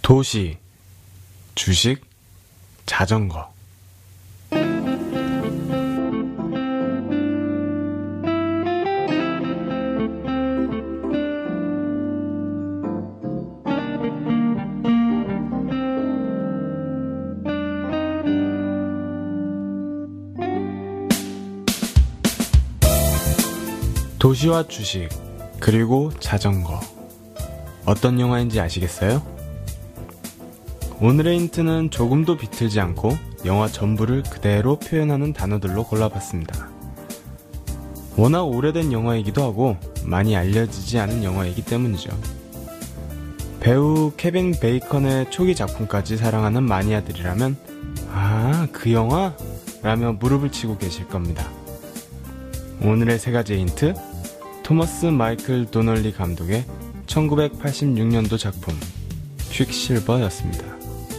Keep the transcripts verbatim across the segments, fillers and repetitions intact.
도시, 주식, 자전거. 도시와 주식, 그리고 자전거. 어떤 영화인지 아시겠어요? 오늘의 힌트는 조금도 비틀지 않고 영화 전부를 그대로 표현하는 단어들로 골라봤습니다. 워낙 오래된 영화이기도 하고 많이 알려지지 않은 영화이기 때문이죠. 배우 케빈 베이컨의 초기 작품까지 사랑하는 마니아들이라면 아, 그 영화? 라며 무릎을 치고 계실 겁니다. 오늘의 세 가지 힌트, 토머스 마이클 도널리 감독의 천구백팔십육 년도 작품 퀵실버였습니다.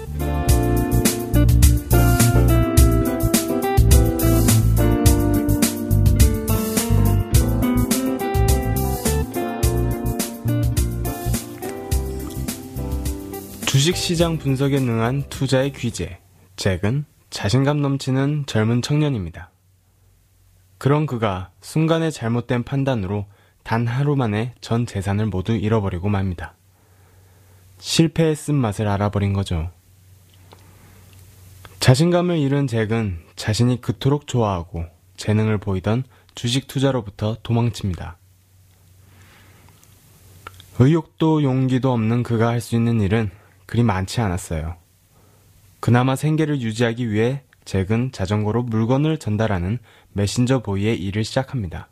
주식시장 분석에 능한 투자의 귀재, 잭은 자신감 넘치는 젊은 청년입니다. 그런 그가 순간의 잘못된 판단으로 단 하루 만에 전 재산을 모두 잃어버리고 맙니다. 실패의 쓴맛을 알아버린 거죠. 자신감을 잃은 잭은 자신이 그토록 좋아하고 재능을 보이던 주식 투자로부터 도망칩니다. 의욕도 용기도 없는 그가 할 수 있는 일은 그리 많지 않았어요. 그나마 생계를 유지하기 위해 잭은 자전거로 물건을 전달하는 메신저 보이의 일을 시작합니다.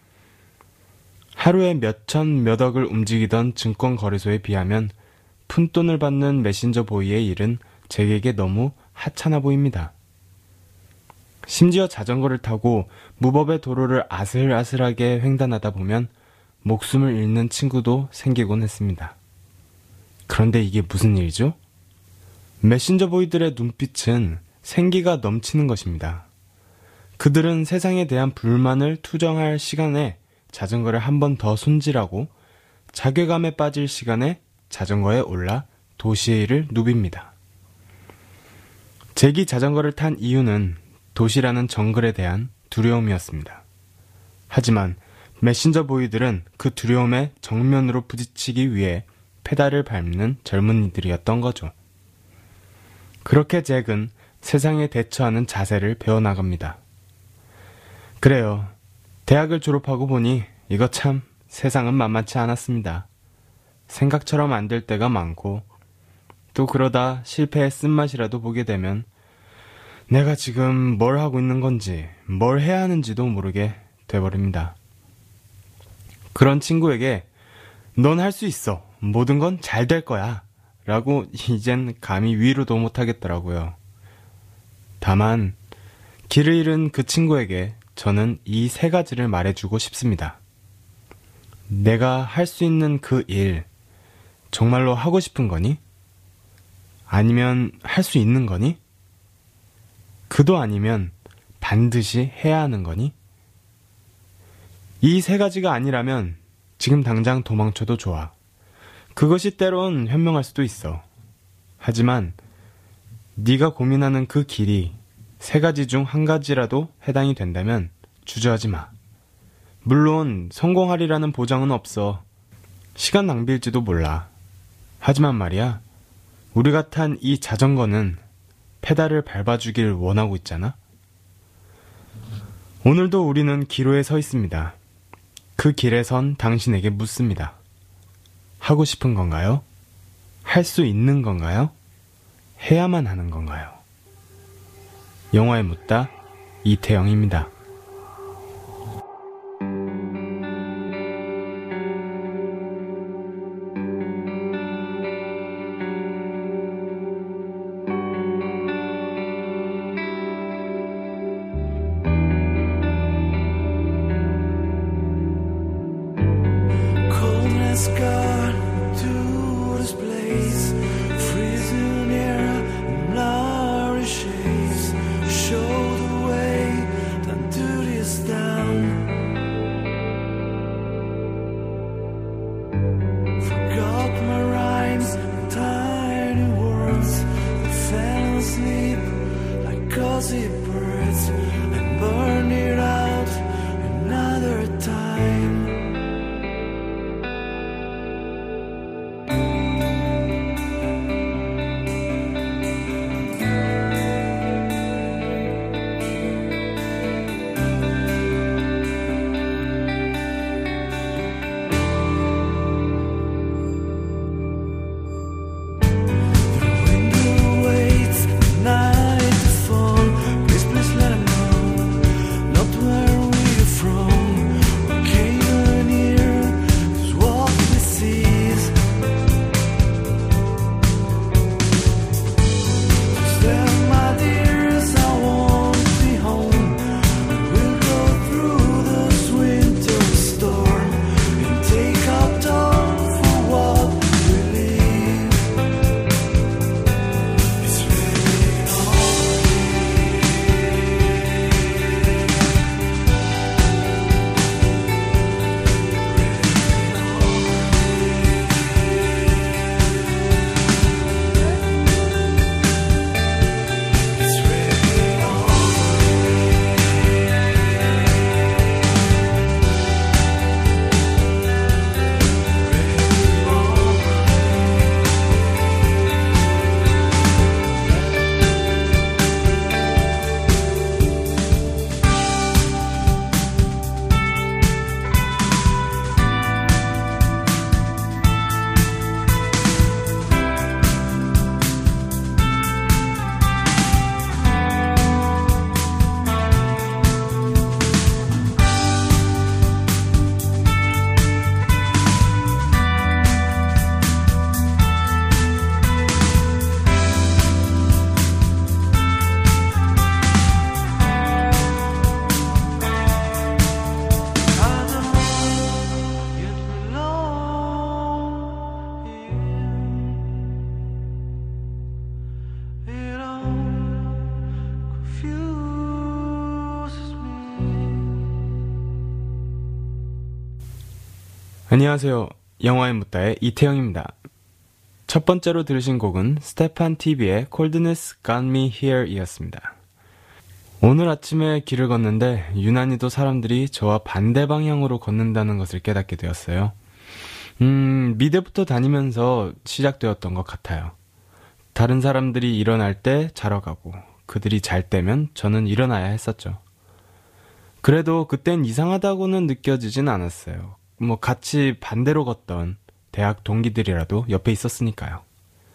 하루에 몇천 몇억을 움직이던 증권 거래소에 비하면 푼돈을 받는 메신저 보이의 일은 잭에게 너무 하찮아 보입니다. 심지어 자전거를 타고 무법의 도로를 아슬아슬하게 횡단하다 보면 목숨을 잃는 친구도 생기곤 했습니다. 그런데 이게 무슨 일이죠? 메신저 보이들의 눈빛은 생기가 넘치는 것입니다. 그들은 세상에 대한 불만을 투정할 시간에 자전거를 한 번 더 손질하고 자괴감에 빠질 시간에 자전거에 올라 도시의 일을 누빕니다. 잭이 자전거를 탄 이유는 도시라는 정글에 대한 두려움이었습니다. 하지만 메신저 보이들은 그 두려움에 정면으로 부딪히기 위해 페달을 밟는 젊은이들이었던 거죠. 그렇게 잭은 세상에 대처하는 자세를 배워나갑니다. 그래요. 대학을 졸업하고 보니 이거 참 세상은 만만치 않았습니다. 생각처럼 안 될 때가 많고 또 그러다 실패의 쓴맛이라도 보게 되면 내가 지금 뭘 하고 있는 건지 뭘 해야 하는지도 모르게 돼버립니다. 그런 친구에게 넌 할 수 있어. 모든 건 잘 될 거야. 라고 이젠 감히 위로도 못하겠더라고요. 다만 길을 잃은 그 친구에게 저는 이 세 가지를 말해주고 싶습니다. 내가 할 수 있는 그 일, 정말로 하고 싶은 거니? 아니면 할 수 있는 거니? 그도 아니면 반드시 해야 하는 거니? 이 세 가지가 아니라면 지금 당장 도망쳐도 좋아. 그것이 때론 현명할 수도 있어. 하지만 네가 고민하는 그 길이 세 가지 중 한 가지라도 해당이 된다면 주저하지 마. 물론 성공하리라는 보장은 없어. 시간 낭비일지도 몰라. 하지만 말이야, 우리가 탄 이 자전거는 페달을 밟아주길 원하고 있잖아. 오늘도 우리는 기로에 서 있습니다. 그 길에 선 당신에게 묻습니다. 하고 싶은 건가요? 할 수 있는 건가요? 해야만 하는 건가요? 영화에 묻다, 이태영입니다. Forgot my rhymes, tired 안녕하세요. 영화의 묻다의 이태영입니다. 첫 번째로 들으신 곡은 스테판 티비의 Coldness Got Me Here 이었습니다. 오늘 아침에 길을 걷는데 유난히도 사람들이 저와 반대 방향으로 걷는다는 것을 깨닫게 되었어요. 음, 미대부터 다니면서 시작되었던 것 같아요. 다른 사람들이 일어날 때 자러 가고 그들이 잘 때면 저는 일어나야 했었죠. 그래도 그땐 이상하다고는 느껴지진 않았어요. 뭐 같이 반대로 걷던 대학 동기들이라도 옆에 있었으니까요.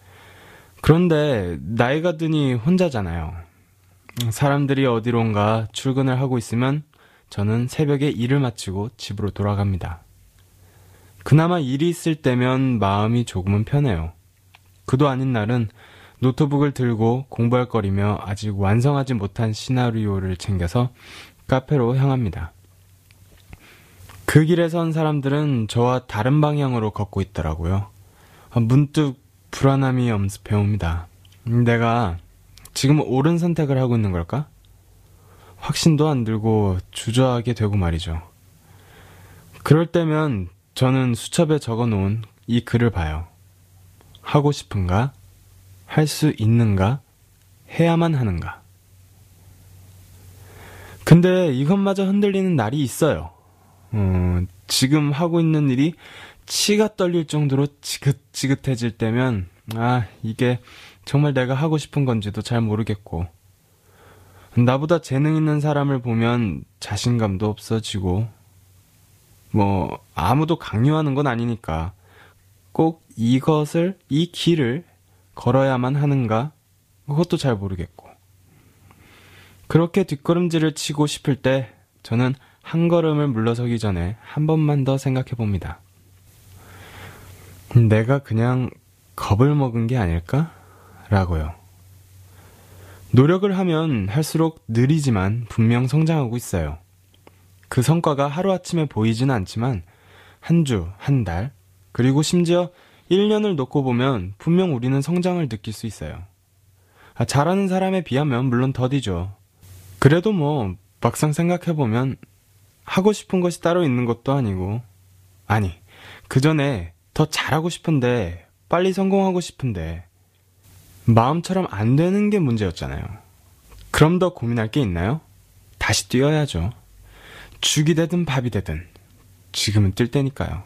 그런데 나이가 드니 혼자잖아요. 사람들이 어디론가 출근을 하고 있으면 저는 새벽에 일을 마치고 집으로 돌아갑니다. 그나마 일이 있을 때면 마음이 조금은 편해요. 그도 아닌 날은 노트북을 들고 공부할 거리며 아직 완성하지 못한 시나리오를 챙겨서 카페로 향합니다. 그 길에 선 사람들은 저와 다른 방향으로 걷고 있더라고요. 문득 불안함이 엄습해 옵니다. 내가 지금 옳은 선택을 하고 있는 걸까? 확신도 안 들고 주저하게 되고 말이죠. 그럴 때면 저는 수첩에 적어놓은 이 글을 봐요. 하고 싶은가? 할 수 있는가? 해야만 하는가? 근데 이것마저 흔들리는 날이 있어요. 어, 지금 하고 있는 일이 치가 떨릴 정도로 지긋지긋해질 때면 아, 이게 정말 내가 하고 싶은 건지도 잘 모르겠고 나보다 재능 있는 사람을 보면 자신감도 없어지고 뭐 아무도 강요하는 건 아니니까 꼭 이것을, 이 길을 걸어야만 하는가? 그것도 잘 모르겠고 그렇게 뒷걸음질을 치고 싶을 때 저는 한 걸음을 물러서기 전에 한 번만 더 생각해 봅니다. 내가 그냥 겁을 먹은 게 아닐까? 라고요. 노력을 하면 할수록 느리지만 분명 성장하고 있어요. 그 성과가 하루아침에 보이지는 않지만 한 주, 한 달, 그리고 심지어 일 년을 놓고 보면 분명 우리는 성장을 느낄 수 있어요. 아, 잘하는 사람에 비하면 물론 더디죠. 그래도 뭐 막상 생각해보면 하고 싶은 것이 따로 있는 것도 아니고 아니, 그 전에 더 잘하고 싶은데 빨리 성공하고 싶은데 마음처럼 안 되는 게 문제였잖아요. 그럼 더 고민할 게 있나요? 다시 뛰어야죠. 죽이 되든 밥이 되든 지금은 뛸 때니까요.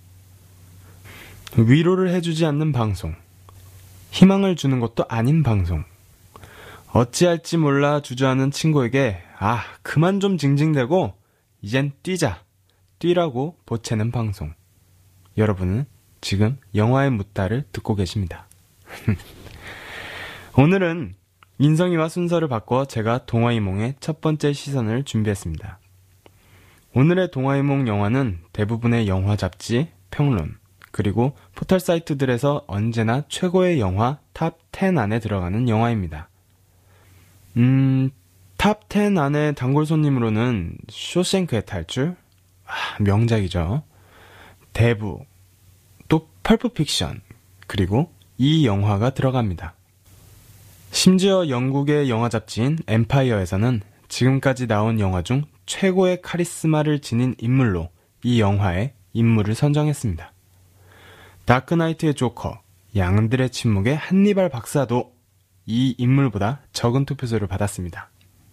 위로를 해주지 않는 방송, 희망을 주는 것도 아닌 방송, 어찌할지 몰라 주저하는 친구에게 아, 그만 좀 징징대고 이젠 뛰자, 뛰라고 보채는 방송. 여러분은 지금 영화의 묻다를 듣고 계십니다. 오늘은 인성이와 순서를 바꿔 제가 동화이몽의 첫 번째 시선을 준비했습니다. 오늘의 동화이몽 영화는 대부분의 영화 잡지, 평론, 그리고 포털 사이트들에서 언제나 최고의 영화 탑 텐 안에 들어가는 영화입니다. 음, 탑 텐 안에 단골 손님으로는 쇼생크의 탈출, 아, 명작이죠. 대부, 또 펄프 픽션, 그리고 이 영화가 들어갑니다. 심지어 영국의 영화 잡지인 엠파이어에서는 지금까지 나온 영화 중 최고의 카리스마를 지닌 인물로 이 영화의 인물을 선정했습니다. 다크나이트의 조커, 양들의 침묵의 한니발 박사도 이 인물보다 적은 투표수를 받았습니다.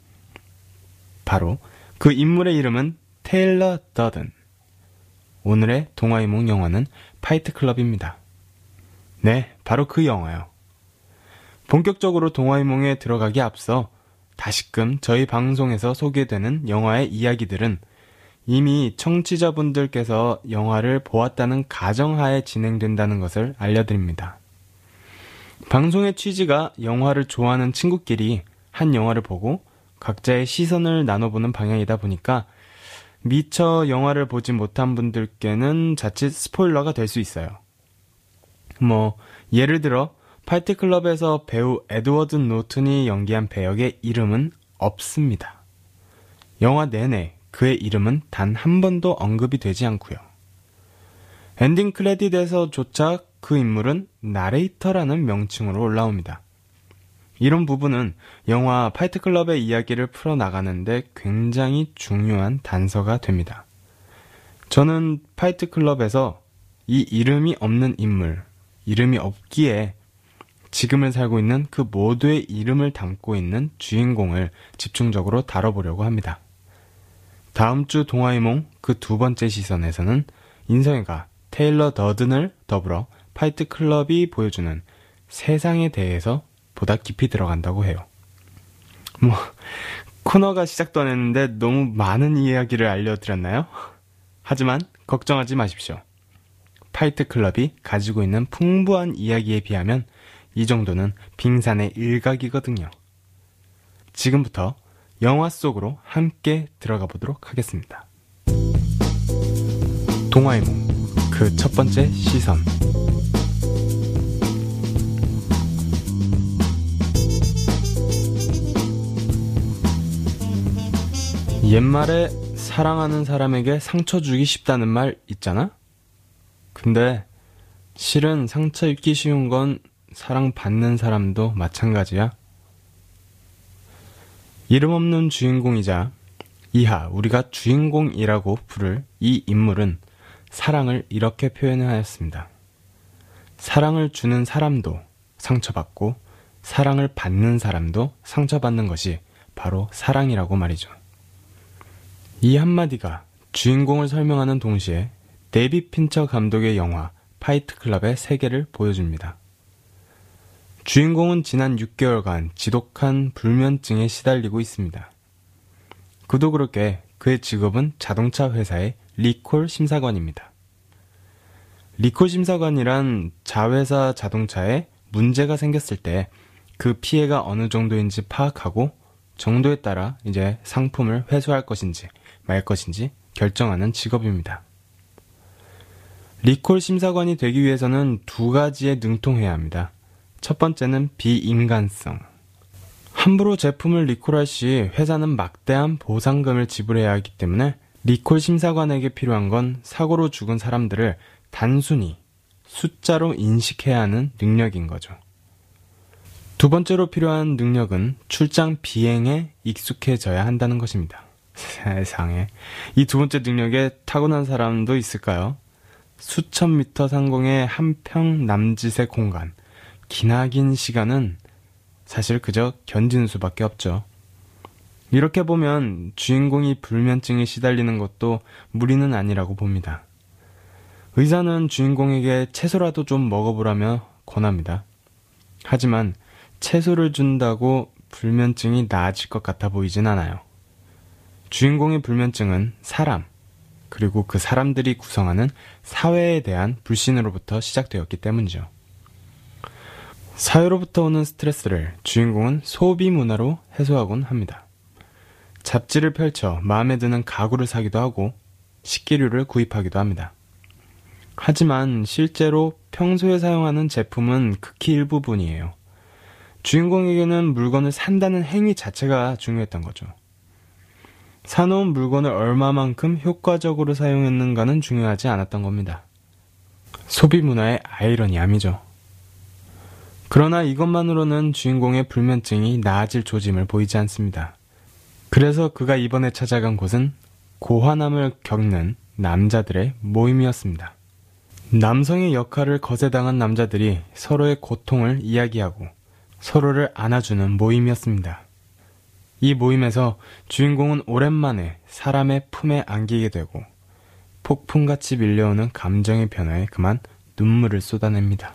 바로 그 인물의 이름은 테일러 더든. 오늘의 동화이몽 영화는 파이트 클럽입니다. 네, 바로 그 영화요. 본격적으로 동화이몽에 들어가기 앞서 다시금 저희 방송에서 소개되는 영화의 이야기들은 이미 청취자분들께서 영화를 보았다는 가정하에 진행된다는 것을 알려드립니다. 방송의 취지가 영화를 좋아하는 친구끼리 한 영화를 보고 각자의 시선을 나눠보는 방향이다 보니까 미처 영화를 보지 못한 분들께는 자칫 스포일러가 될 수 있어요. 뭐 예를 들어 파이트클럽에서 배우 에드워드 노튼이 연기한 배역의 이름은 없습니다. 영화 내내 그의 이름은 단 한 번도 언급이 되지 않고요. 엔딩 크레딧에서조차 그 인물은 나레이터라는 명칭으로 올라옵니다. 이런 부분은 영화 파이트클럽의 이야기를 풀어나가는데 굉장히 중요한 단서가 됩니다. 저는 파이트클럽에서 이 이름이 없는 인물, 이름이 없기에 지금을 살고 있는 그 모두의 이름을 담고 있는 주인공을 집중적으로 다뤄보려고 합니다. 다음 주 동화이몽 그 두 번째 시선에서는 인성이가 테일러 더든을 더불어 파이트클럽이 보여주는 세상에 대해서 보다 깊이 들어간다고 해요. 뭐 코너가 시작도 안 했는데 너무 많은 이야기를 알려드렸나요? 하지만 걱정하지 마십시오. 파이트클럽이 가지고 있는 풍부한 이야기에 비하면 이 정도는 빙산의 일각이거든요. 지금부터 영화 속으로 함께 들어가 보도록 하겠습니다. 동화이몽 그 첫 번째 시선. 옛말에 사랑하는 사람에게 상처 주기 쉽다는 말 있잖아? 근데 실은 상처 입기 쉬운 건 사랑받는 사람도 마찬가지야. 이름 없는 주인공이자 이하 우리가 주인공이라고 부를 이 인물은 사랑을 이렇게 표현하였습니다. 사랑을 주는 사람도 상처받고 사랑을 받는 사람도 상처받는 것이 바로 사랑이라고 말이죠. 이 한마디가 주인공을 설명하는 동시에 데이빗 핀처 감독의 영화 파이트클럽의 세계를 보여줍니다. 주인공은 지난 육 개월간 지독한 불면증에 시달리고 있습니다. 그도 그렇게 그의 직업은 자동차 회사의 리콜 심사관입니다. 리콜 심사관이란 자회사 자동차에 문제가 생겼을 때 그 피해가 어느 정도인지 파악하고 정도에 따라 이제 상품을 회수할 것인지 말 것인지 결정하는 직업입니다. 리콜 심사관이 되기 위해서는 두 가지에 능통해야 합니다. 첫 번째는 비인간성. 함부로 제품을 리콜할 시 회사는 막대한 보상금을 지불해야 하기 때문에 리콜 심사관에게 필요한 건 사고로 죽은 사람들을 단순히 숫자로 인식해야 하는 능력인 거죠. 두 번째로 필요한 능력은 출장 비행에 익숙해져야 한다는 것입니다. 세상에. 이 두 번째 능력에 타고난 사람도 있을까요? 수천 미터 상공의 한 평 남짓의 공간, 기나긴 시간은 사실 그저 견디는 수밖에 없죠. 이렇게 보면 주인공이 불면증에 시달리는 것도 무리는 아니라고 봅니다. 의사는 주인공에게 채소라도 좀 먹어보라며 권합니다. 하지만 채소를 준다고 불면증이 나아질 것 같아 보이진 않아요. 주인공의 불면증은 사람, 그리고 그 사람들이 구성하는 사회에 대한 불신으로부터 시작되었기 때문이죠. 사회로부터 오는 스트레스를 주인공은 소비 문화로 해소하곤 합니다. 잡지를 펼쳐 마음에 드는 가구를 사기도 하고 식기류를 구입하기도 합니다. 하지만 실제로 평소에 사용하는 제품은 극히 일부분이에요. 주인공에게는 물건을 산다는 행위 자체가 중요했던 거죠. 사놓은 물건을 얼마만큼 효과적으로 사용했는가는 중요하지 않았던 겁니다. 소비 문화의 아이러니함이죠. 그러나 이것만으로는 주인공의 불면증이 나아질 조짐을 보이지 않습니다. 그래서 그가 이번에 찾아간 곳은 고환함을 겪는 남자들의 모임이었습니다. 남성의 역할을 거세당한 남자들이 서로의 고통을 이야기하고 서로를 안아주는 모임이었습니다. 이 모임에서 주인공은 오랜만에 사람의 품에 안기게 되고 폭풍같이 밀려오는 감정의 변화에 그만 눈물을 쏟아냅니다.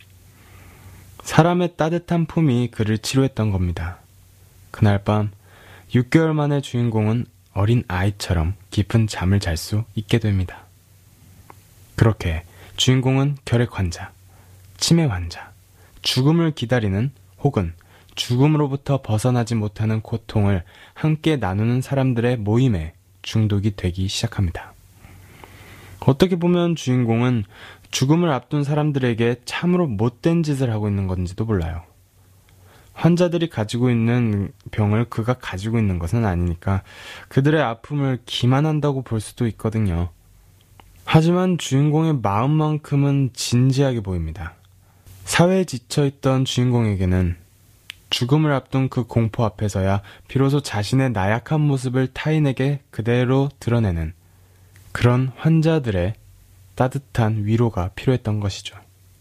사람의 따뜻한 품이 그를 치료했던 겁니다. 그날 밤 육 개월 만에 주인공은 어린 아이처럼 깊은 잠을 잘 수 있게 됩니다. 그렇게 주인공은 결핵 환자, 치매 환자, 죽음을 기다리는 혹은 죽음으로부터 벗어나지 못하는 고통을 함께 나누는 사람들의 모임에 중독이 되기 시작합니다. 어떻게 보면 주인공은 죽음을 앞둔 사람들에게 참으로 못된 짓을 하고 있는 건지도 몰라요. 환자들이 가지고 있는 병을 그가 가지고 있는 것은 아니니까 그들의 아픔을 기만한다고 볼 수도 있거든요. 하지만 주인공의 마음만큼은 진지하게 보입니다. 사회에 지쳐있던 주인공에게는 죽음을 앞둔 그 공포 앞에서야 비로소 자신의 나약한 모습을 타인에게 그대로 드러내는 그런 환자들의 따뜻한 위로가 필요했던 것이죠.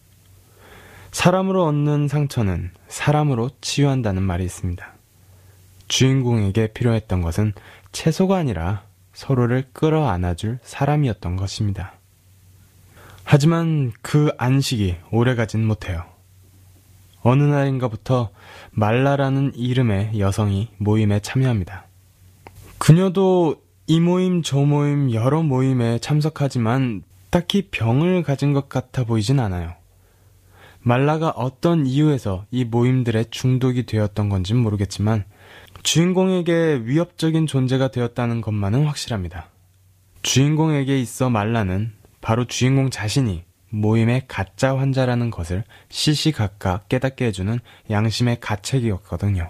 사람으로 얻는 상처는 사람으로 치유한다는 말이 있습니다. 주인공에게 필요했던 것은 채소가 아니라 서로를 끌어안아줄 사람이었던 것입니다. 하지만 그 안식이 오래가진 못해요. 어느 날인가부터 말라라는 이름의 여성이 모임에 참여합니다. 그녀도 이 모임 저 모임 여러 모임에 참석하지만 딱히 병을 가진 것 같아 보이진 않아요. 말라가 어떤 이유에서 이 모임들에 중독이 되었던 건지는 모르겠지만 주인공에게 위협적인 존재가 되었다는 것만은 확실합니다. 주인공에게 있어 말라는 바로 주인공 자신이 모임의 가짜 환자라는 것을 시시각각 깨닫게 해주는 양심의 가책이었거든요.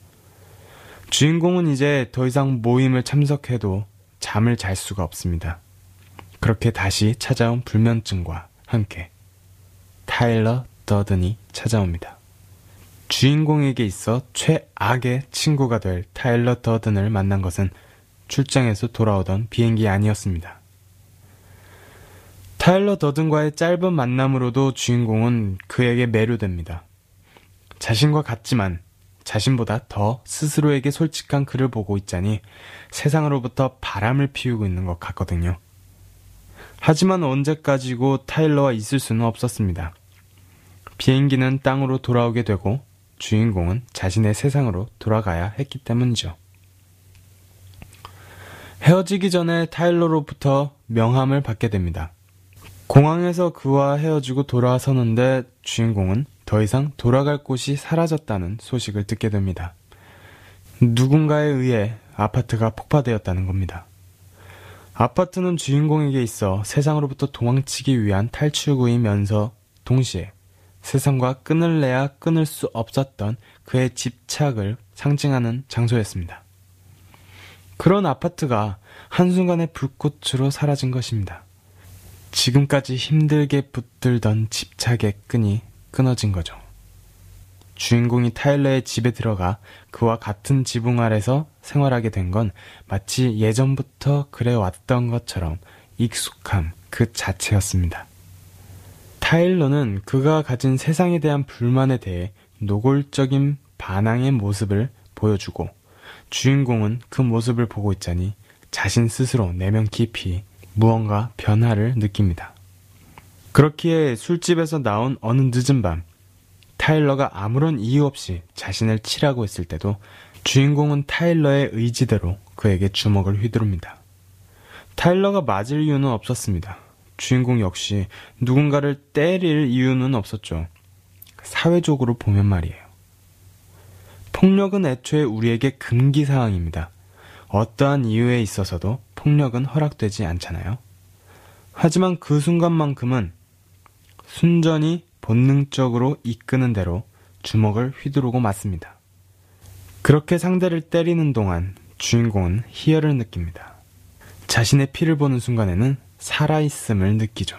주인공은 이제 더 이상 모임을 참석해도 잠을 잘 수가 없습니다. 그렇게 다시 찾아온 불면증과 함께 타일러 더든이 찾아옵니다. 주인공에게 있어 최악의 친구가 될 타일러 더든을 만난 것은 출장에서 돌아오던 비행기 안이었습니다. 타일러 더든과의 짧은 만남으로도 주인공은 그에게 매료됩니다. 자신과 같지만 자신보다 더 스스로에게 솔직한 그를 보고 있자니 세상으로부터 바람을 피우고 있는 것 같거든요. 하지만 언제까지고 타일러와 있을 수는 없었습니다. 비행기는 땅으로 돌아오게 되고 주인공은 자신의 세상으로 돌아가야 했기 때문이죠. 헤어지기 전에 타일러로부터 명함을 받게 됩니다. 공항에서 그와 헤어지고 돌아서는데 주인공은 더 이상 돌아갈 곳이 사라졌다는 소식을 듣게 됩니다. 누군가에 의해 아파트가 폭파되었다는 겁니다. 아파트는 주인공에게 있어 세상으로부터 도망치기 위한 탈출구이면서 동시에 세상과 끈을 내야 끊을 수 없었던 그의 집착을 상징하는 장소였습니다. 그런 아파트가 한순간에 불꽃으로 사라진 것입니다. 지금까지 힘들게 붙들던 집착의 끈이 끊어진 거죠. 주인공이 타일러의 집에 들어가 그와 같은 지붕 아래서 생활하게 된 건 마치 예전부터 그래왔던 것처럼 익숙함 그 자체였습니다. 타일러는 그가 가진 세상에 대한 불만에 대해 노골적인 반항의 모습을 보여주고 주인공은 그 모습을 보고 있자니 자신 스스로 내면 깊이 무언가 변화를 느낍니다. 그렇기에 술집에서 나온 어느 늦은 밤 타일러가 아무런 이유 없이 자신을 치라고 했을 때도 주인공은 타일러의 의지대로 그에게 주먹을 휘두릅니다. 타일러가 맞을 이유는 없었습니다. 주인공 역시 누군가를 때릴 이유는 없었죠. 사회적으로 보면 말이에요. 폭력은 애초에 우리에게 금기사항입니다. 어떠한 이유에 있어서도 폭력은 허락되지 않잖아요. 하지만 그 순간만큼은 순전히 본능적으로 이끄는 대로 주먹을 휘두르고 맞습니다. 그렇게 상대를 때리는 동안 주인공은 희열을 느낍니다. 자신의 피를 보는 순간에는 살아있음을 느끼죠.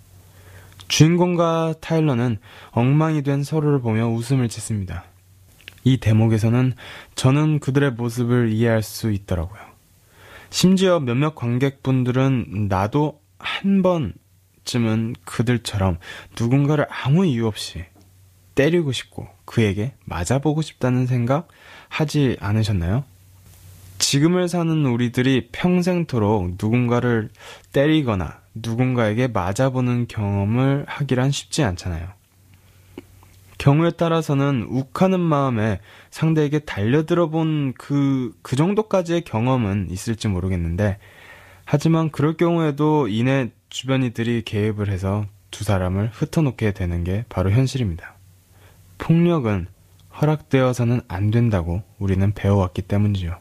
주인공과 타일러는 엉망이 된 서로를 보며 웃음을 짓습니다. 이 대목에서는 저는 그들의 모습을 이해할 수 있더라고요. 심지어 몇몇 관객분들은 나도 한 번쯤은 그들처럼 누군가를 아무 이유 없이 때리고 싶고 그에게 맞아보고 싶다는 생각 하지 않으셨나요? 지금을 사는 우리들이 평생토록 누군가를 때리거나 누군가에게 맞아보는 경험을 하기란 쉽지 않잖아요. 경우에 따라서는 욱하는 마음에 상대에게 달려들어 본 그, 그 정도까지의 경험은 있을지 모르겠는데, 하지만 그럴 경우에도 이내 주변 이들이 개입을 해서 두 사람을 흩어놓게 되는 게 바로 현실입니다. 폭력은 허락되어서는 안 된다고 우리는 배워왔기 때문이죠.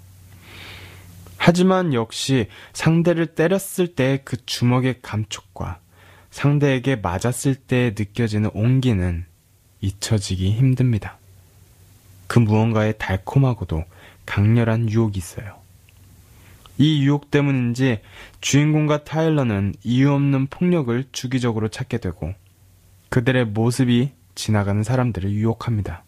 하지만 역시 상대를 때렸을 때의 그 주먹의 감촉과 상대에게 맞았을 때 느껴지는 온기는 잊혀지기 힘듭니다. 그 무언가에 달콤하고도 강렬한 유혹이 있어요. 이 유혹 때문인지 주인공과 타일러는 이유 없는 폭력을 주기적으로 찾게 되고 그들의 모습이 지나가는 사람들을 유혹합니다.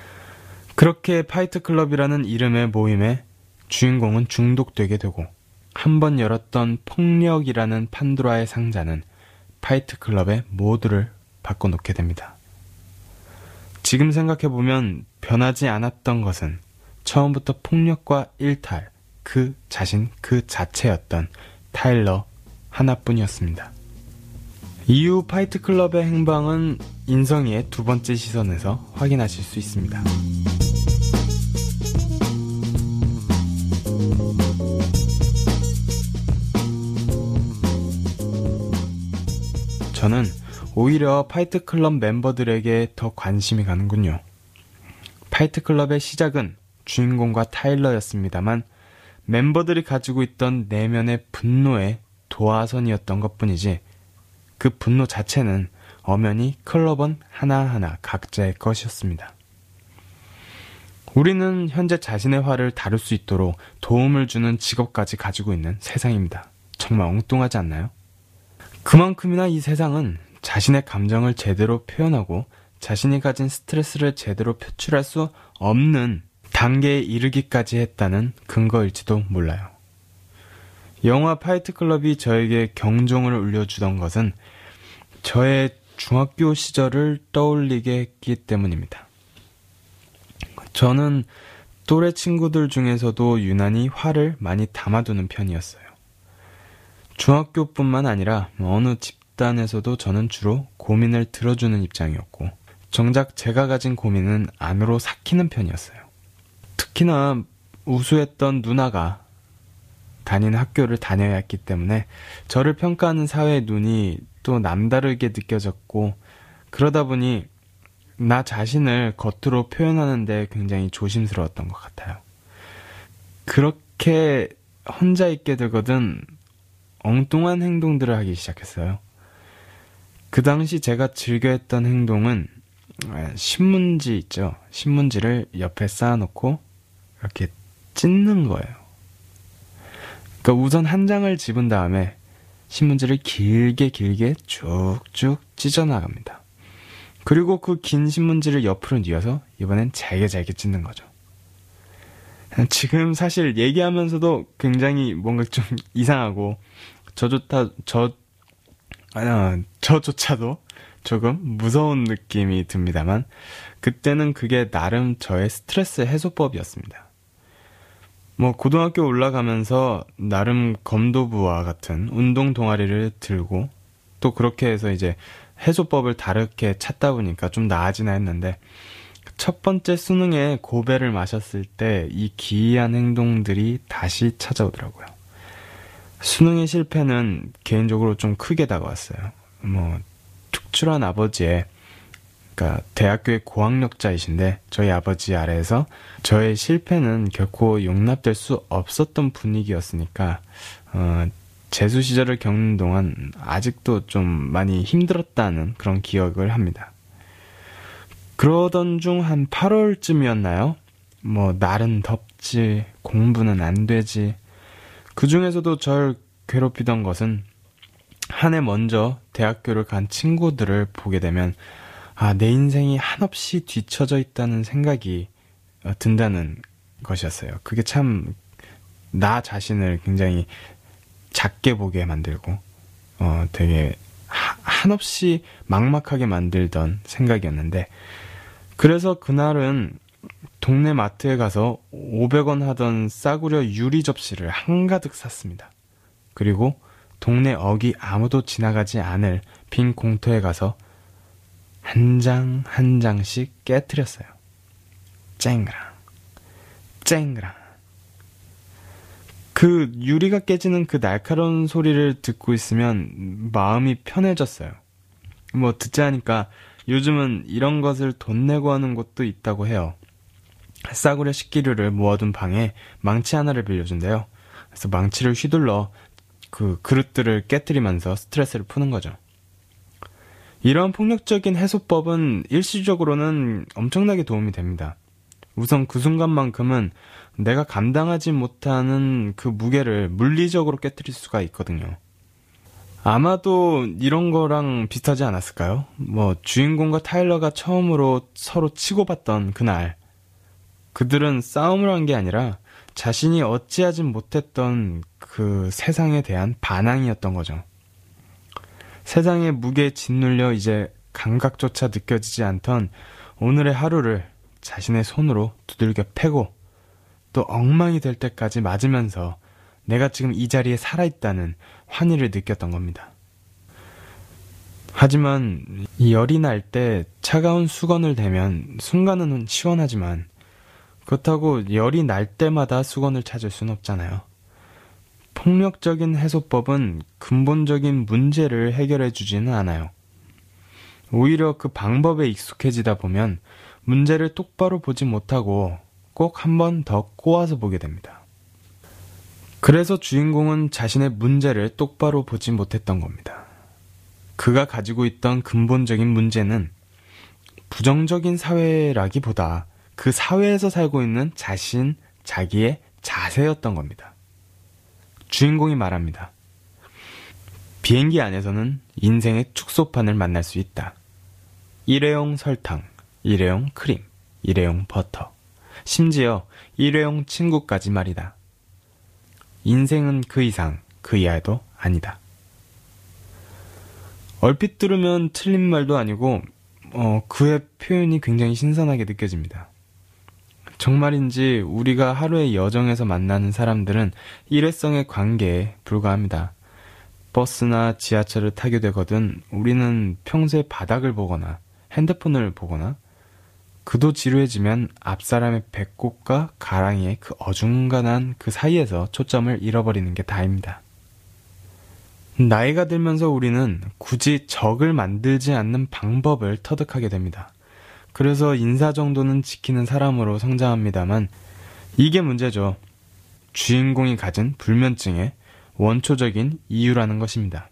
그렇게 파이트클럽이라는 이름의 모임에 주인공은 중독되게 되고 한 번 열었던 폭력이라는 판도라의 상자는 파이트클럽의 모두를 바꿔놓게 됩니다. 지금 생각해보면 변하지 않았던 것은 처음부터 폭력과 일탈, 그 자신 그 자체였던 타일러 하나뿐이었습니다. 이후 파이트클럽의 행방은 인성이의 두 번째 시선에서 확인하실 수 있습니다. 저는 오히려 파이트클럽 멤버들에게 더 관심이 가는군요. 파이트클럽의 시작은 주인공과 타일러였습니다만 멤버들이 가지고 있던 내면의 분노의 도화선이었던 것뿐이지 그 분노 자체는 엄연히 클럽원 하나하나 각자의 것이었습니다. 우리는 현재 자신의 화를 다룰 수 있도록 도움을 주는 직업까지 가지고 있는 세상입니다. 정말 엉뚱하지 않나요? 그만큼이나 이 세상은 자신의 감정을 제대로 표현하고 자신이 가진 스트레스를 제대로 표출할 수 없는 단계에 이르기까지 했다는 근거일지도 몰라요. 영화 파이트클럽이 저에게 경종을 울려주던 것은 저의 중학교 시절을 떠올리게 했기 때문입니다. 저는 또래 친구들 중에서도 유난히 화를 많이 담아두는 편이었어요. 중학교뿐만 아니라 어느 집단에서도 저는 주로 고민을 들어주는 입장이었고 정작 제가 가진 고민은 안으로 삭히는 편이었어요. 특히나 우수했던 누나가 다니는 학교를 다녀야 했기 때문에 저를 평가하는 사회의 눈이 또 남다르게 느껴졌고 그러다 보니 나 자신을 겉으로 표현하는데 굉장히 조심스러웠던 것 같아요. 그렇게 혼자 있게 되거든 엉뚱한 행동들을 하기 시작했어요. 그 당시 제가 즐겨 했던 행동은 신문지 있죠. 신문지를 옆에 쌓아놓고 이렇게 찢는 거예요. 그러니까 우선 한 장을 집은 다음에 신문지를 길게 길게 쭉쭉 찢어나갑니다. 그리고 그 긴 신문지를 옆으로 뉘어서 이번엔 잘게 잘게 찢는 거죠. 지금 사실 얘기하면서도 굉장히 뭔가 좀 이상하고 저조차, 저, 아, 저조차도 조금 무서운 느낌이 듭니다만 그때는 그게 나름 저의 스트레스 해소법이었습니다. 뭐 고등학교 올라가면서 나름 검도부와 같은 운동 동아리를 들고 또 그렇게 해서 이제 해소법을 다르게 찾다 보니까 좀 나아지나 했는데 첫 번째 수능에 고배를 마셨을 때 이 기이한 행동들이 다시 찾아오더라고요. 수능의 실패는 개인적으로 좀 크게 다가왔어요. 뭐 특출한 아버지의 그러니까 대학교의 고학력자이신데 저희 아버지 아래에서 저의 실패는 결코 용납될 수 없었던 분위기였으니까 어, 재수 시절을 겪는 동안 아직도 좀 많이 힘들었다는 그런 기억을 합니다. 그러던 중 한 팔월쯤이었나요? 뭐 날은 덥지 공부는 안 되지 그 중에서도 절 괴롭히던 것은 한 해 먼저 대학교를 간 친구들을 보게 되면 아, 내 인생이 한없이 뒤처져 있다는 생각이 어, 든다는 것이었어요. 그게 참 나 자신을 굉장히 작게 보게 만들고 어, 되게 하, 한없이 막막하게 만들던 생각이었는데 그래서 그날은 동네 마트에 가서 오백 원 하던 싸구려 유리 접시를 한가득 샀습니다. 그리고 동네 어귀 아무도 지나가지 않을 빈 공터에 가서 한 장 한 장씩 깨트렸어요. 쨍그랑 쨍그랑 그 유리가 깨지는 그 날카로운 소리를 듣고 있으면 마음이 편해졌어요. 뭐 듣자 하니까 요즘은 이런 것을 돈 내고 하는 곳도 있다고 해요. 싸구려 식기류를 모아둔 방에 망치 하나를 빌려준대요. 그래서 망치를 휘둘러 그 그릇들을 깨트리면서 스트레스를 푸는 거죠. 이러한 폭력적인 해소법은 일시적으로는 엄청나게 도움이 됩니다. 우선 그 순간만큼은 내가 감당하지 못하는 그 무게를 물리적으로 깨트릴 수가 있거든요. 아마도 이런 거랑 비슷하지 않았을까요? 뭐 주인공과 타일러가 처음으로 서로 치고받던 그날 그들은 싸움을 한 게 아니라 자신이 어찌하지 못했던 그 세상에 대한 반항이었던 거죠. 세상의 무게에 짓눌려 이제 감각조차 느껴지지 않던 오늘의 하루를 자신의 손으로 두들겨 패고 또 엉망이 될 때까지 맞으면서 내가 지금 이 자리에 살아있다는 환희를 느꼈던 겁니다. 하지만 이 열이 날 때 차가운 수건을 대면 순간은 시원하지만 그렇다고 열이 날 때마다 수건을 찾을 순 없잖아요. 폭력적인 해소법은 근본적인 문제를 해결해 주지는 않아요. 오히려 그 방법에 익숙해지다 보면 문제를 똑바로 보지 못하고 꼭 한 번 더 꼬아서 보게 됩니다. 그래서 주인공은 자신의 문제를 똑바로 보지 못했던 겁니다. 그가 가지고 있던 근본적인 문제는 부정적인 사회라기보다 그 사회에서 살고 있는 자신, 자기의 자세였던 겁니다. 주인공이 말합니다. 비행기 안에서는 인생의 축소판을 만날 수 있다. 일회용 설탕, 일회용 크림, 일회용 버터, 심지어 일회용 친구까지 말이다. 인생은 그 이상, 그 이하도 아니다. 얼핏 들으면 틀린 말도 아니고 어, 그의 표현이 굉장히 신선하게 느껴집니다. 정말인지 우리가 하루의 여정에서 만나는 사람들은 일회성의 관계에 불과합니다. 버스나 지하철을 타게 되거든 우리는 평소에 바닥을 보거나 핸드폰을 보거나 그도 지루해지면 앞사람의 배꼽과 가랑이의 그 어중간한 그 사이에서 초점을 잃어버리는 게 다입니다. 나이가 들면서 우리는 굳이 적을 만들지 않는 방법을 터득하게 됩니다. 그래서 인사 정도는 지키는 사람으로 성장합니다만 이게 문제죠. 주인공이 가진 불면증의 원초적인 이유라는 것입니다.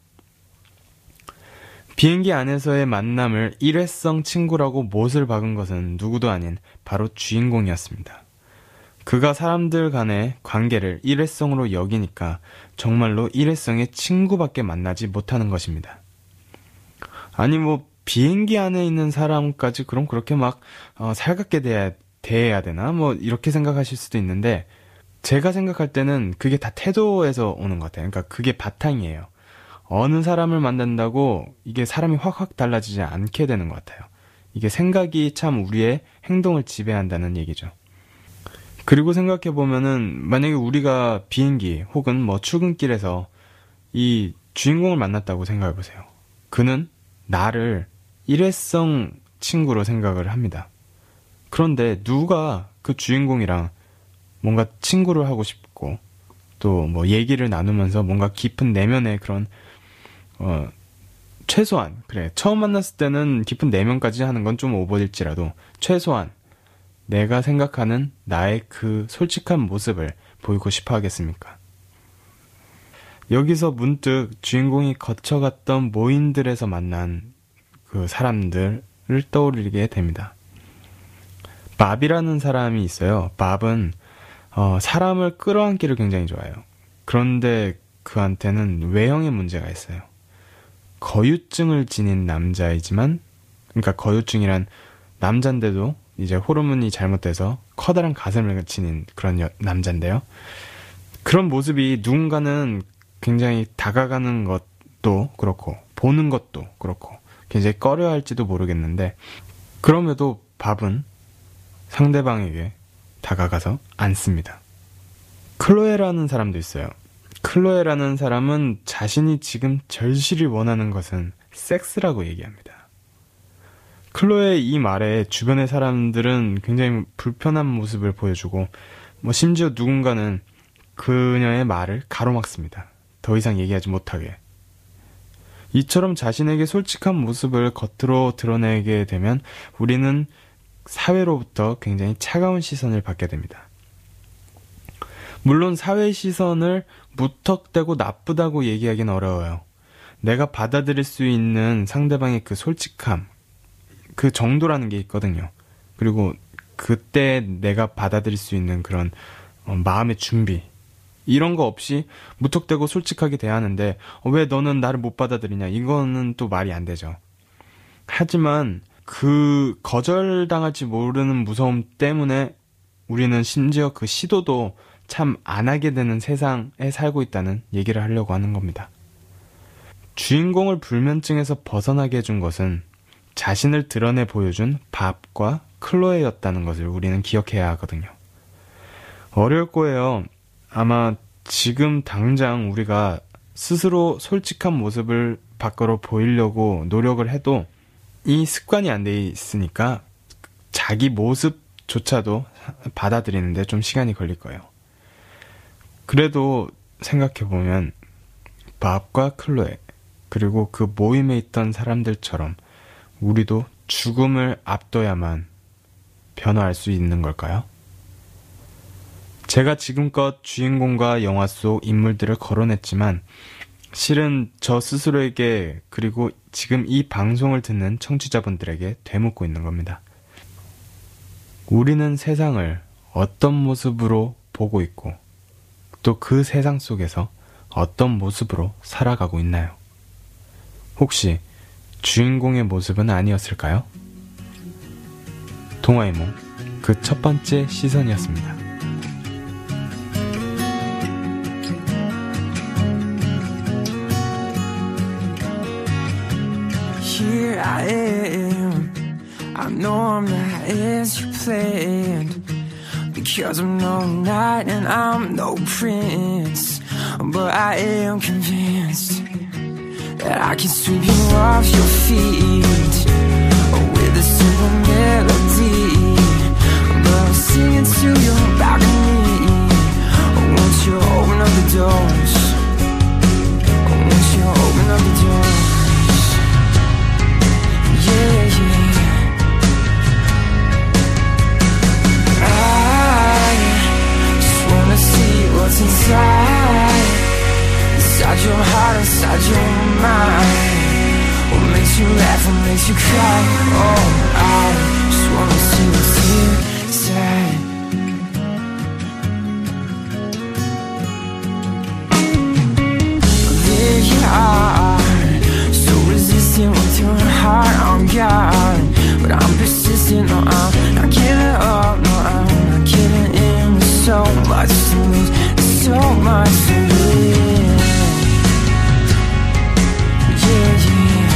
비행기 안에서의 만남을 일회성 친구라고 못을 박은 것은 누구도 아닌 바로 주인공이었습니다. 그가 사람들 간의 관계를 일회성으로 여기니까 정말로 일회성의 친구밖에 만나지 못하는 것입니다. 아니 뭐 비행기 안에 있는 사람까지 그럼 그렇게 막 어, 살갑게 대해야, 대해야 되나? 뭐 이렇게 생각하실 수도 있는데 제가 생각할 때는 그게 다 태도에서 오는 것 같아요. 그러니까 그게 바탕이에요. 어느 사람을 만난다고 이게 사람이 확확 달라지지 않게 되는 것 같아요. 이게 생각이 참 우리의 행동을 지배한다는 얘기죠. 그리고 생각해보면은 만약에 우리가 비행기 혹은 뭐 출근길에서 이 주인공을 만났다고 생각해보세요. 그는 나를 일회성 친구로 생각을 합니다. 그런데 누가 그 주인공이랑 뭔가 친구를 하고 싶고 또 뭐 얘기를 나누면서 뭔가 깊은 내면의 그런 어 최소한 그래 처음 만났을 때는 깊은 내면까지 하는 건 좀 오버일지라도 최소한 내가 생각하는 나의 그 솔직한 모습을 보이고 싶어 하겠습니까? 여기서 문득 주인공이 거쳐갔던 모임들에서 만난 그 사람들을 떠올리게 됩니다. 밥이라는 사람이 있어요. 밥은 어, 사람을 끌어안기를 굉장히 좋아해요. 그런데 그한테는 외형의 문제가 있어요. 거유증을 지닌 남자이지만, 그러니까 거유증이란 남잔데도 이제 호르몬이 잘못돼서 커다란 가슴을 지닌 그런 여, 남잔데요. 그런 모습이 누군가는 굉장히 다가가는 것도 그렇고 보는 것도 그렇고 굉장히 꺼려할지도 모르겠는데 그럼에도 밥은 상대방에게 다가가서 앉습니다. 클로에라는 사람도 있어요. 클로에라는 사람은 자신이 지금 절실히 원하는 것은 섹스라고 얘기합니다. 클로에의 이 말에 주변의 사람들은 굉장히 불편한 모습을 보여주고 뭐 심지어 누군가는 그녀의 말을 가로막습니다. 더 이상 얘기하지 못하게. 이처럼 자신에게 솔직한 모습을 겉으로 드러내게 되면 우리는 사회로부터 굉장히 차가운 시선을 받게 됩니다. 물론 사회의 시선을 무턱대고 나쁘다고 얘기하기는 어려워요. 내가 받아들일 수 있는 상대방의 그 솔직함, 그 정도라는 게 있거든요. 그리고 그때 내가 받아들일 수 있는 그런 어, 마음의 준비 이런 거 없이 무턱대고 솔직하게 대하는데 어, 왜 너는 나를 못 받아들이냐 이거는 또 말이 안 되죠. 하지만 그 거절당할지 모르는 무서움 때문에 우리는 심지어 그 시도도 참 안 하게 되는 세상에 살고 있다는 얘기를 하려고 하는 겁니다. 주인공을 불면증에서 벗어나게 해준 것은 자신을 드러내 보여준 밥과 클로에였다는 것을 우리는 기억해야 하거든요. 어려울 거예요. 아마 지금 당장 우리가 스스로 솔직한 모습을 밖으로 보이려고 노력을 해도 이 습관이 안 돼 있으니까 자기 모습조차도 받아들이는데 좀 시간이 걸릴 거예요. 그래도 생각해보면 밥과 클로에 그리고 그 모임에 있던 사람들처럼 우리도 죽음을 앞둬야만 변화할 수 있는 걸까요? 제가 지금껏 주인공과 영화 속 인물들을 거론했지만 실은 저 스스로에게 그리고 지금 이 방송을 듣는 청취자분들에게 되묻고 있는 겁니다. 우리는 세상을 어떤 모습으로 보고 있고 또 그 세상 속에서 어떤 모습으로 살아가고 있나요? 혹시 주인공의 모습은 아니었을까요? 동아이몽 그 첫 번째 시선이었습니다. Here I am, I know I'm not as you planned, because I'm no knight and I'm no prince, but I am convinced that I can sweep you off your feet with a simple melody, but I'm singing to your balcony. Won't you open up the doors? Won't you open up the doors? Yeah, yeah. I just wanna see what's inside, inside your heart, inside your mind. What makes you laugh, what makes you cry? Oh, I just wanna see what's inside. There you are, so resistant with your heart on guard, but I'm persistent, no, I'm not giving up, no, I'm not giving in. There's so much to lose, there's so much to win. Yeah, yeah.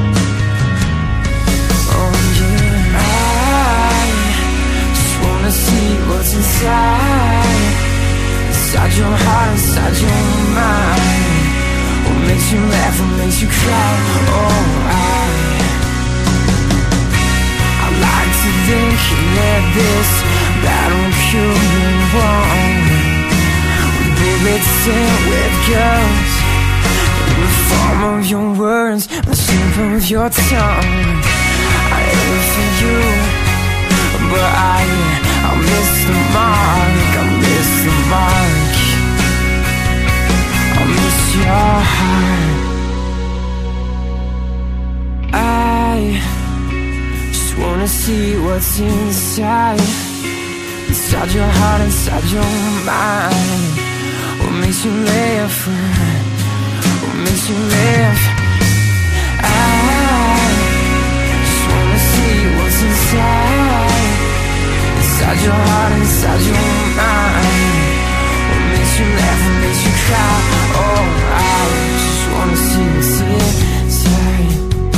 Oh, yeah. I just wanna see what's inside, inside your heart, inside your mind. What makes you laugh, what makes you cry? Oh, I I like to think that this battle could be won with bullets and with guns, in the form of your words, the shape of your tongue. I live for you, but I I miss the mark, I miss the mark, I miss your heart. I just wanna see what's inside, inside your heart, inside your mind. What makes you laugh, what makes you laugh? I just wanna see what's inside, inside your heart, inside your mind. What makes you laugh, what makes you cry? Oh, I just wanna see what's inside,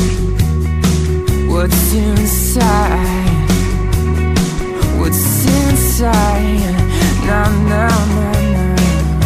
what's inside, what's inside. Nah, nah, nah, nah.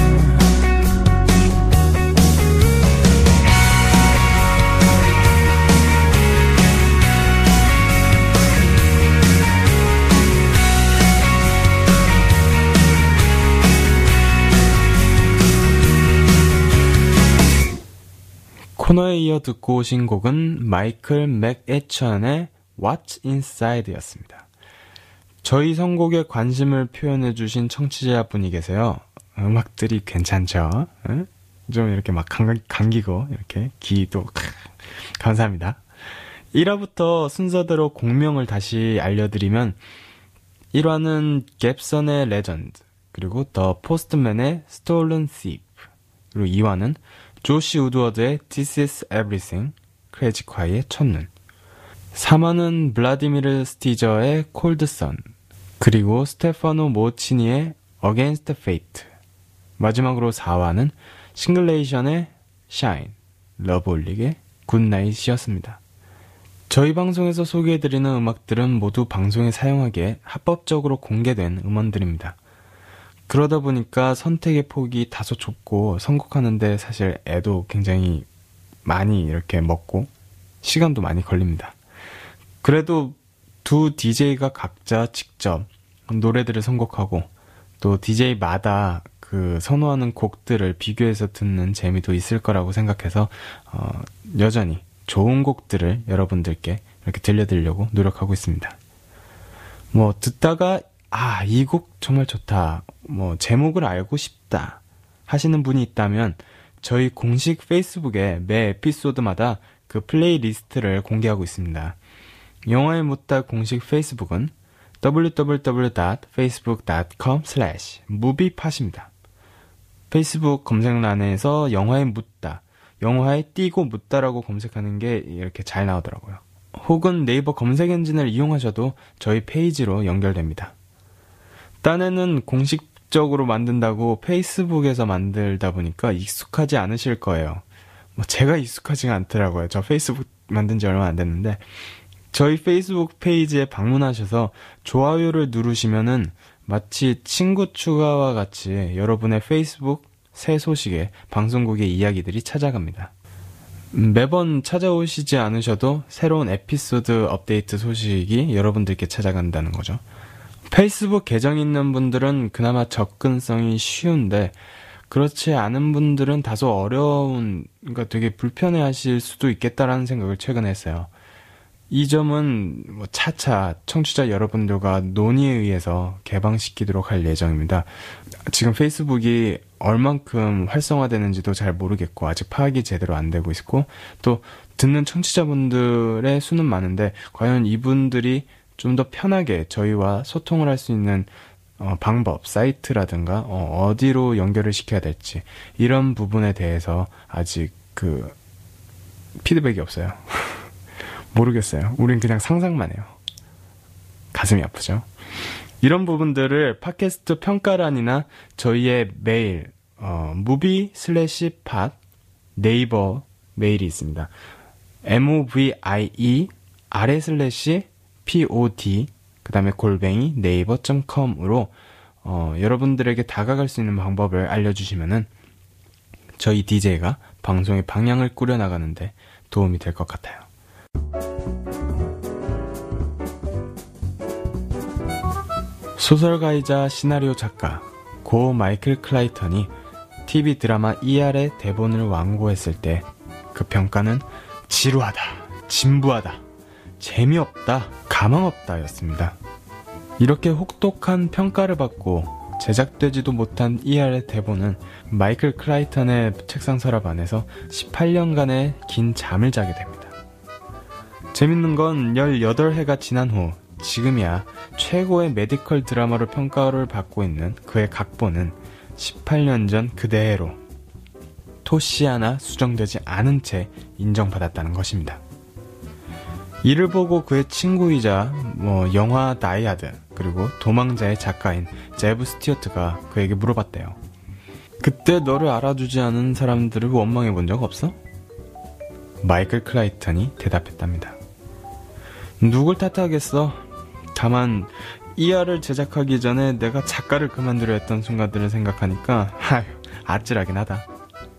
코너에 이어 듣고 오신 곡은 마이클 맥에천의 What's Inside였습니다. 저희 선곡에 관심을 표현해주신 청취자분이 계세요. 음악들이 괜찮죠? 응? 좀 이렇게 막 감, 감기고 이렇게 귀도 감사합니다. 일 화부터 순서대로 곡명을 다시 알려드리면 일 화는 갭선의 레전드, 그리고 더 포스트맨의 Stolen Thief, 그리고 이 화는 조시 우드워드의 This is Everything, 크레지콰이의 첫눈, 삼 화는 블라디미르 스티저의 콜드 선, 그리고 스테파노 모치니의 Against Fate, 마지막으로 사 화는 싱글레이션의 Shine, 러브홀릭의 굿나잇이었습니다. 저희 방송에서 소개해드리는 음악들은 모두 방송에 사용하기에 합법적으로 공개된 음원들입니다. 그러다 보니까 선택의 폭이 다소 좁고 선곡하는데 사실 애도 굉장히 많이 이렇게 먹고 시간도 많이 걸립니다. 그래도 두 디제이가 각자 직접 노래들을 선곡하고 또 디제이마다 그 선호하는 곡들을 비교해서 듣는 재미도 있을 거라고 생각해서 어, 여전히 좋은 곡들을 여러분들께 이렇게 들려드리려고 노력하고 있습니다. 뭐 듣다가 아, 이 곡 정말 좋다, 뭐 제목을 알고 싶다 하시는 분이 있다면 저희 공식 페이스북에 매 에피소드마다 그 플레이리스트를 공개하고 있습니다. 영화의 묻다 공식 페이스북은 더블유 더블유 더블유 닷 페이스북 닷 컴 슬래시 무비팟입니다. 페이스북 검색란에서 영화에 묻다, 영화에 띄고 묻다라고 검색하는 게 이렇게 잘 나오더라고요. 혹은 네이버 검색 엔진을 이용하셔도 저희 페이지로 연결됩니다. 딴에는 공식적으로 만든다고 페이스북에서 만들다 보니까 익숙하지 않으실 거예요. 뭐 제가 익숙하지가 않더라고요. 저 페이스북 만든 지 얼마 안 됐는데 저희 페이스북 페이지에 방문하셔서 좋아요를 누르시면은 마치 친구 추가와 같이 여러분의 페이스북 새 소식에 방송국의 이야기들이 찾아갑니다. 매번 찾아오시지 않으셔도 새로운 에피소드 업데이트 소식이 여러분들께 찾아간다는 거죠. 페이스북 계정 있는 분들은 그나마 접근성이 쉬운데 그렇지 않은 분들은 다소 어려운, 그러니까 되게 불편해 하실 수도 있겠다라는 생각을 최근에 했어요. 이 점은 뭐 차차 청취자 여러분들과 논의에 의해서 개방시키도록 할 예정입니다. 지금 페이스북이 얼만큼 활성화되는지도 잘 모르겠고 아직 파악이 제대로 안 되고 있고 또 듣는 청취자분들의 수는 많은데 과연 이분들이 좀 더 편하게 저희와 소통을 할 수 있는 어, 방법, 사이트라든가 어, 어디로 연결을 시켜야 될지 이런 부분에 대해서 아직 그 피드백이 없어요. 모르겠어요. 우린 그냥 상상만 해요. 가슴이 아프죠? 이런 부분들을 팟캐스트 평가란이나 저희의 메일 어, 무비 슬래시 팟 네이버 메일이 있습니다. movie 아래 슬래시 pod 그 다음에 골뱅이 네이버 닷 컴으로 어, 여러분들에게 다가갈 수 있는 방법을 알려주시면은 저희 디제이가 방송의 방향을 꾸려나가는데 도움이 될 것 같아요. 소설가이자 시나리오 작가 고 마이클 클라이턴이 티비 드라마 이알의 대본을 완고했을 때 그 평가는 지루하다, 진부하다, 재미없다, 가망없다 였습니다. 이렇게 혹독한 평가를 받고 제작되지도 못한 이알의 대본은 마이클 클라이턴의 책상 서랍 안에서 십팔 년간의 긴 잠을 자게 됩니다. 재밌는 건 열여덟 해가 지난 후 지금이야 최고의 메디컬 드라마로 평가를 받고 있는 그의 각본은 십팔 년 전 그대로 토시 하나 수정되지 않은 채 인정받았다는 것입니다. 이를 보고 그의 친구이자 뭐 영화 다이하드 그리고 도망자의 작가인 제브 스튜어트가 그에게 물어봤대요. 그때 너를 알아주지 않은 사람들을 원망해 본 적 없어? 마이클 클라이턴이 대답했답니다. 누굴 탓하겠어? 다만 이알을 제작하기 전에 내가 작가를 그만두려 했던 순간들을 생각하니까 아휴 아찔하긴 하다.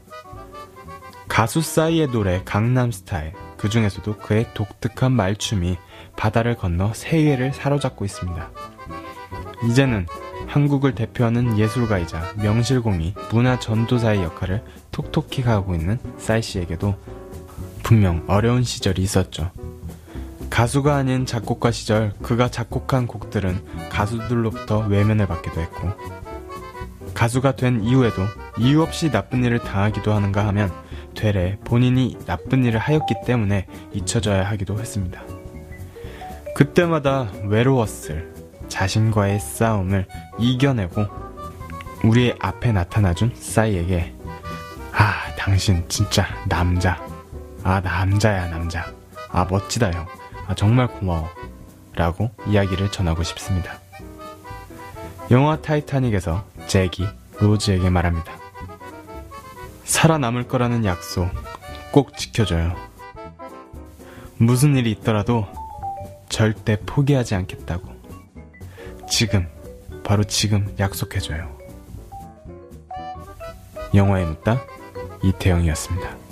가수 싸이의 노래 강남스타일, 그 중에서도 그의 독특한 말춤이 바다를 건너 세계를 사로잡고 있습니다. 이제는 한국을 대표하는 예술가이자 명실공히 문화 전도사의 역할을 톡톡히 하고 있는 싸이씨에게도 분명 어려운 시절이 있었죠. 가수가 아닌 작곡가 시절 그가 작곡한 곡들은 가수들로부터 외면을 받기도 했고 가수가 된 이후에도 이유 없이 나쁜 일을 당하기도 하는가 하면 되레 본인이 나쁜 일을 하였기 때문에 잊혀져야 하기도 했습니다. 그때마다 외로웠을 자신과의 싸움을 이겨내고 우리 앞에 나타나준 싸이에게 아 당신 진짜 남자, 아 남자야 남자, 아 멋지다 형, 아 정말 고마워 라고 이야기를 전하고 싶습니다. 영화 타이타닉에서 잭이 로즈에게 말합니다. 살아남을 거라는 약속 꼭 지켜줘요. 무슨 일이 있더라도 절대 포기하지 않겠다고. 지금, 바로 지금 약속해줘요. 영화에 묻다 이태영이었습니다.